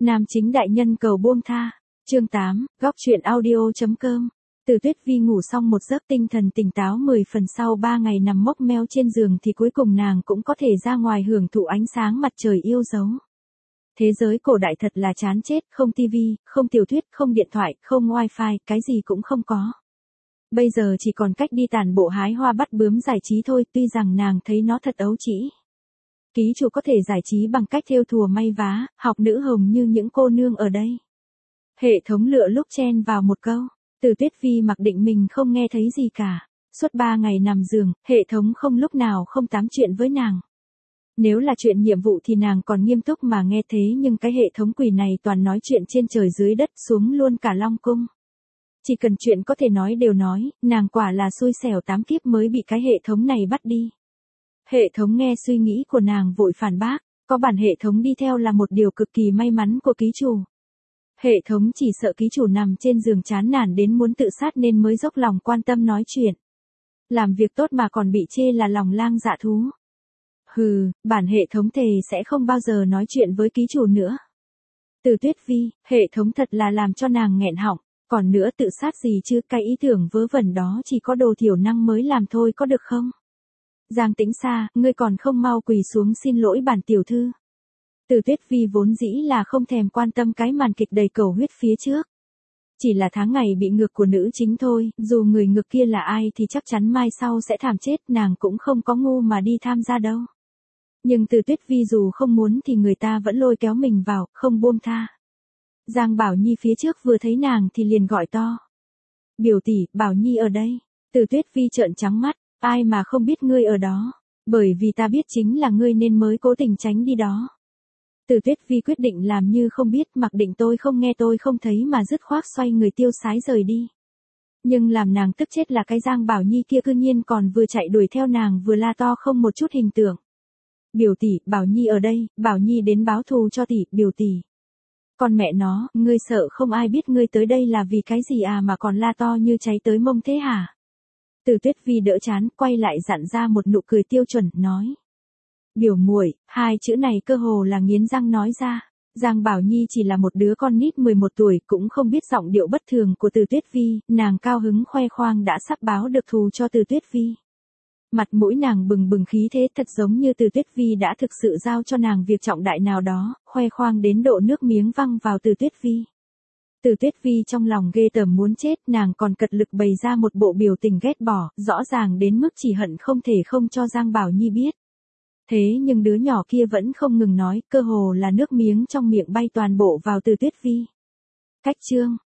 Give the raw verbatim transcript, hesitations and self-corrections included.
Nam chính đại nhân cầu buông tha. Chương tám, góc truyện audio chấm com. Từ Tuyết Vi ngủ xong một giấc tinh thần tỉnh táo mười phần sau ba ngày nằm mốc meo trên giường thì cuối cùng nàng cũng có thể ra ngoài hưởng thụ ánh sáng mặt trời yêu dấu. Thế giới cổ đại thật là chán chết, không tivi, không tiểu thuyết, không điện thoại, không wifi, cái gì cũng không có. Bây giờ chỉ còn cách đi tản bộ hái hoa bắt bướm giải trí thôi, tuy rằng nàng thấy nó thật ấu trĩ. Ký chủ có thể giải trí bằng cách thêu thùa may vá, học nữ hồng như những cô nương ở đây. Hệ thống lựa lúc chen vào một câu. Từ Tuyết Vi mặc định mình không nghe thấy gì cả. Suốt ba ngày nằm giường, hệ thống không lúc nào không tám chuyện với nàng. Nếu là chuyện nhiệm vụ thì nàng còn nghiêm túc mà nghe thế, nhưng cái hệ thống quỷ này toàn nói chuyện trên trời dưới đất, xuống luôn cả Long Cung. Chỉ cần chuyện có thể nói đều nói, nàng quả là xui xẻo tám kiếp mới bị cái hệ thống này bắt đi. Hệ thống nghe suy nghĩ của nàng vội phản bác, có bản hệ thống đi theo là một điều cực kỳ may mắn của ký chủ. Hệ thống chỉ sợ ký chủ nằm trên giường chán nản đến muốn tự sát nên mới dốc lòng quan tâm nói chuyện. Làm việc tốt mà còn bị chê là lòng lang dạ thú. Hừ, bản hệ thống thề sẽ không bao giờ nói chuyện với ký chủ nữa. Từ Tuyết Vi, hệ thống thật là làm cho nàng nghẹn họng, còn nữa tự sát gì chứ, cái ý tưởng vớ vẩn đó chỉ có đồ thiểu năng mới làm thôi có được không? Giang Tĩnh Sa, ngươi còn không mau quỳ xuống xin lỗi bản tiểu thư. Từ Tuyết Vi vốn dĩ là không thèm quan tâm cái màn kịch đầy cầu huyết phía trước. Chỉ là tháng ngày bị ngược của nữ chính thôi, dù người ngược kia là ai thì chắc chắn mai sau sẽ thảm chết, nàng cũng không có ngu mà đi tham gia đâu. Nhưng Từ Tuyết Vi dù không muốn thì người ta vẫn lôi kéo mình vào, không buông tha. Giang Bảo Nhi phía trước vừa thấy nàng thì liền gọi to. Biểu tỷ, Bảo Nhi ở đây. Từ Tuyết Vi trợn trắng mắt, ai mà không biết ngươi ở đó. Bởi vì ta biết chính là ngươi nên mới cố tình tránh đi đó. Từ Tuyết Vi quyết định làm như không biết, mặc định tôi không nghe tôi không thấy mà dứt khoát xoay người tiêu sái rời đi. Nhưng làm nàng tức chết là cái Giang Bảo Nhi kia cư nhiên còn vừa chạy đuổi theo nàng vừa la to không một chút hình tượng. Biểu tỷ, Bảo Nhi ở đây, Bảo Nhi đến báo thù cho tỷ, biểu tỷ. Con mẹ nó, ngươi sợ không ai biết ngươi tới đây là vì cái gì à mà còn la to như cháy tới mông thế hả? Từ Tuyết Vi đỡ chán, quay lại dặn ra một nụ cười tiêu chuẩn, nói. Biểu muội, hai chữ này cơ hồ là nghiến răng nói ra. Giang Bảo Nhi chỉ là một đứa con nít mười một tuổi, cũng không biết giọng điệu bất thường của Từ Tuyết Vi, nàng cao hứng khoe khoang đã sắp báo được thù cho Từ Tuyết Vi. Mặt mũi nàng bừng bừng khí thế, thật giống như Từ Tuyết Vi đã thực sự giao cho nàng việc trọng đại nào đó, khoe khoang đến độ nước miếng văng vào Từ Tuyết Vi. Từ Tuyết Vi trong lòng ghê tởm muốn chết, nàng còn cật lực bày ra một bộ biểu tình ghét bỏ, rõ ràng đến mức chỉ hận không thể không cho Giang Bảo Nhi biết. Thế nhưng đứa nhỏ kia vẫn không ngừng nói, cơ hồ là nước miếng trong miệng bay toàn bộ vào Từ Tuyết Vi. Cách chương.